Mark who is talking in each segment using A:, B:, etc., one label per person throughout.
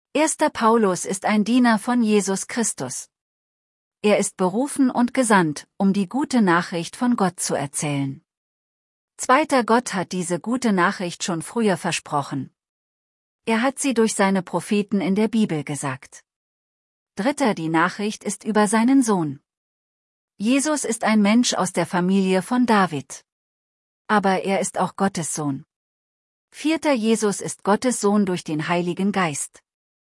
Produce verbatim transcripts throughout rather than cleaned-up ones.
A: Erster Paulus ist ein Diener von Jesus Christus. Er ist berufen und gesandt, um die gute Nachricht von Gott zu erzählen. Zweiter Gott hat diese gute Nachricht schon früher versprochen. Er hat sie durch seine Propheten in der Bibel gesagt. Dritter die Nachricht ist über seinen Sohn. Jesus ist ein Mensch aus der Familie von David. Aber er ist auch Gottes Sohn. Vierter Jesus ist Gottes Sohn durch den Heiligen Geist.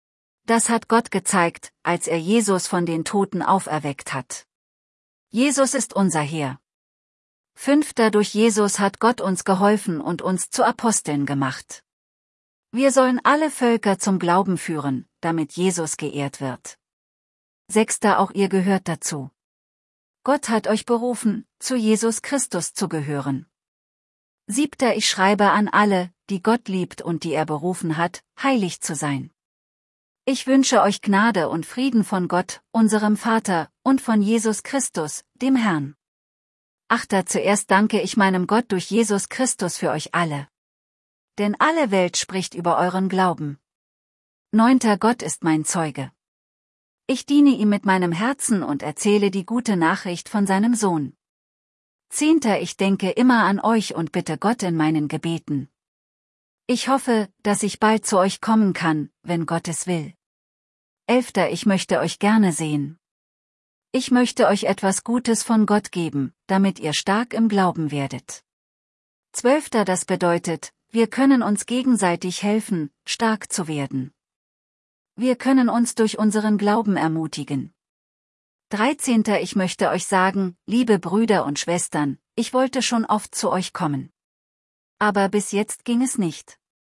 A: Das hat Gott gezeigt, als er Jesus von den Toten auferweckt hat. Jesus ist unser Herr. Fünfter durch Jesus hat Gott uns geholfen und uns zu Aposteln gemacht. Wir sollen alle Völker zum Glauben führen, damit Jesus geehrt wird. Sechster auch ihr gehört dazu. Gott hat euch berufen, zu Jesus Christus zu gehören. Siebter ich schreibe an alle, die Gott liebt und die er berufen hat, heilig zu sein. Ich wünsche euch Gnade und Frieden von Gott, unserem Vater, und von Jesus Christus, dem Herrn. Achter zuerst danke ich meinem Gott durch Jesus Christus für euch alle. Denn alle Welt spricht über euren Glauben. Neunter Gott ist mein Zeuge. Ich diene ihm mit meinem Herzen und erzähle die gute Nachricht von seinem Sohn. Zehnter ich denke immer an euch und bitte Gott in meinen Gebeten. Ich hoffe, dass ich bald zu euch kommen kann, wenn Gott es will. Elfter ich möchte euch gerne sehen. Ich möchte euch etwas Gutes von Gott geben, damit ihr stark im Glauben werdet. Zwölfter das bedeutet, wir können uns gegenseitig helfen, stark zu werden. Wir können uns durch unseren Glauben ermutigen. Dreizehnter ich möchte euch sagen, liebe Brüder und Schwestern, ich wollte schon oft zu euch kommen. Aber bis jetzt ging es nicht.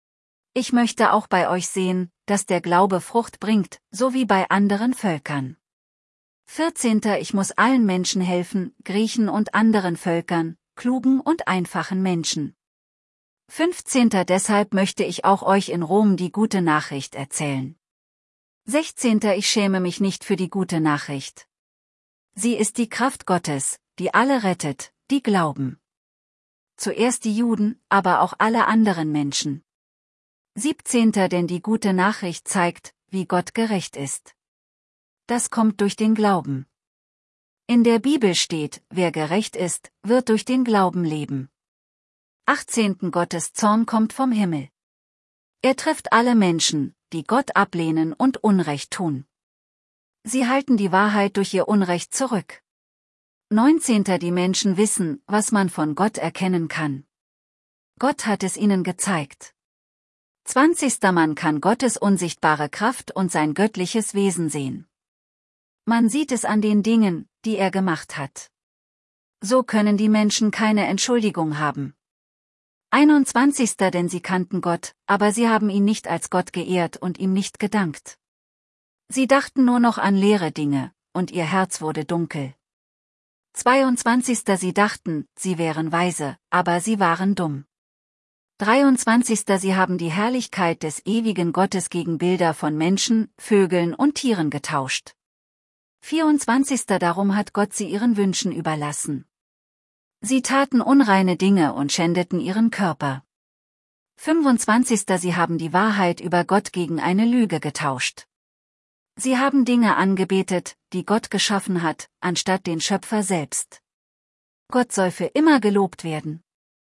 A: Ich möchte auch bei euch sehen, dass der Glaube Frucht bringt, so wie bei anderen Völkern. Vierzehnter ich muss allen Menschen helfen, Griechen und anderen Völkern, klugen und einfachen Menschen. Fünfzehnter deshalb möchte ich auch euch in Rom die gute Nachricht erzählen. Sechzehnter ich schäme mich nicht für die gute Nachricht. Sie ist die Kraft Gottes, die alle rettet, die glauben. Zuerst die Juden, aber auch alle anderen Menschen. Siebzehnter denn die gute Nachricht zeigt, wie Gott gerecht ist. Das kommt durch den Glauben. In der Bibel steht, wer gerecht ist, wird durch den Glauben leben. Achtzehnten Gottes Zorn kommt vom Himmel. Er trifft alle Menschen, die Gott ablehnen und Unrecht tun. Sie halten die Wahrheit durch ihr Unrecht zurück. Neunzehnter die Menschen wissen, was man von Gott erkennen kann. Gott hat es ihnen gezeigt. Zwanzigster Man kann Gottes unsichtbare Kraft und sein göttliches Wesen sehen. Man sieht es an den Dingen, die er gemacht hat. So können die Menschen keine Entschuldigung haben. Einundzwanzigster Denn sie kannten Gott, aber sie haben ihn nicht als Gott geehrt und ihm nicht gedankt. Sie dachten nur noch an leere Dinge, und ihr Herz wurde dunkel. Zweiundzwanzigster Sie dachten, sie wären weise, aber sie waren dumm. Dreiundzwanzigster Sie haben die Herrlichkeit des ewigen Gottes gegen Bilder von Menschen, Vögeln und Tieren getauscht. Vierundzwanzigster Darum hat Gott sie ihren Wünschen überlassen. Sie taten unreine Dinge und schändeten ihren Körper. Fünfundzwanzigster Sie haben die Wahrheit über Gott gegen eine Lüge getauscht. Sie haben Dinge angebetet, die Gott geschaffen hat, anstatt den Schöpfer selbst. Gott soll für immer gelobt werden.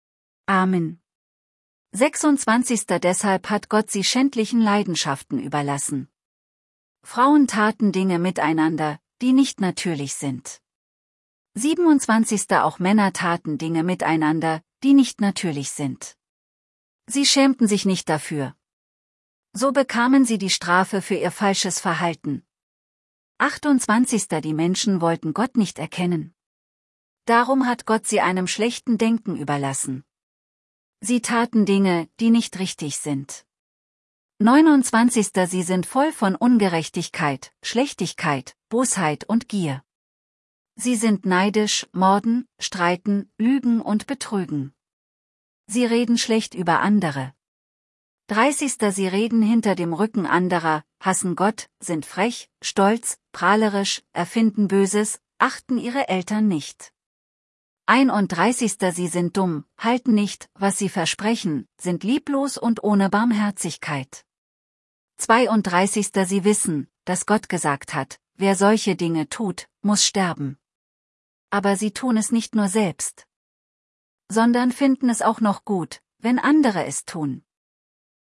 A: Amen. sechsundzwanzigster Deshalb hat Gott sie schändlichen Leidenschaften überlassen. Frauen taten Dinge miteinander, die nicht natürlich sind. siebenundzwanzigster Auch Männer taten Dinge miteinander, die nicht natürlich sind. Sie schämten sich nicht dafür. So bekamen sie die Strafe für ihr falsches Verhalten. achtundzwanzigster Die Menschen wollten Gott nicht erkennen. Darum hat Gott sie einem schlechten Denken überlassen. Sie taten Dinge, die nicht richtig sind. neunundzwanzigster Sie sind voll von Ungerechtigkeit, Schlechtigkeit, Bosheit und Gier. Sie sind neidisch, morden, streiten, lügen und betrügen. Sie reden schlecht über andere. dreißigster Sie reden hinter dem Rücken anderer, hassen Gott, sind frech, stolz, prahlerisch, erfinden Böses, achten ihre Eltern nicht. einunddreißigster Sie sind dumm, halten nicht, was sie versprechen, sind lieblos und ohne Barmherzigkeit. zweiunddreißig. Sie wissen, dass Gott gesagt hat, wer solche Dinge tut, muss sterben. Aber sie tun es nicht nur selbst, sondern finden es auch noch gut, wenn andere es tun.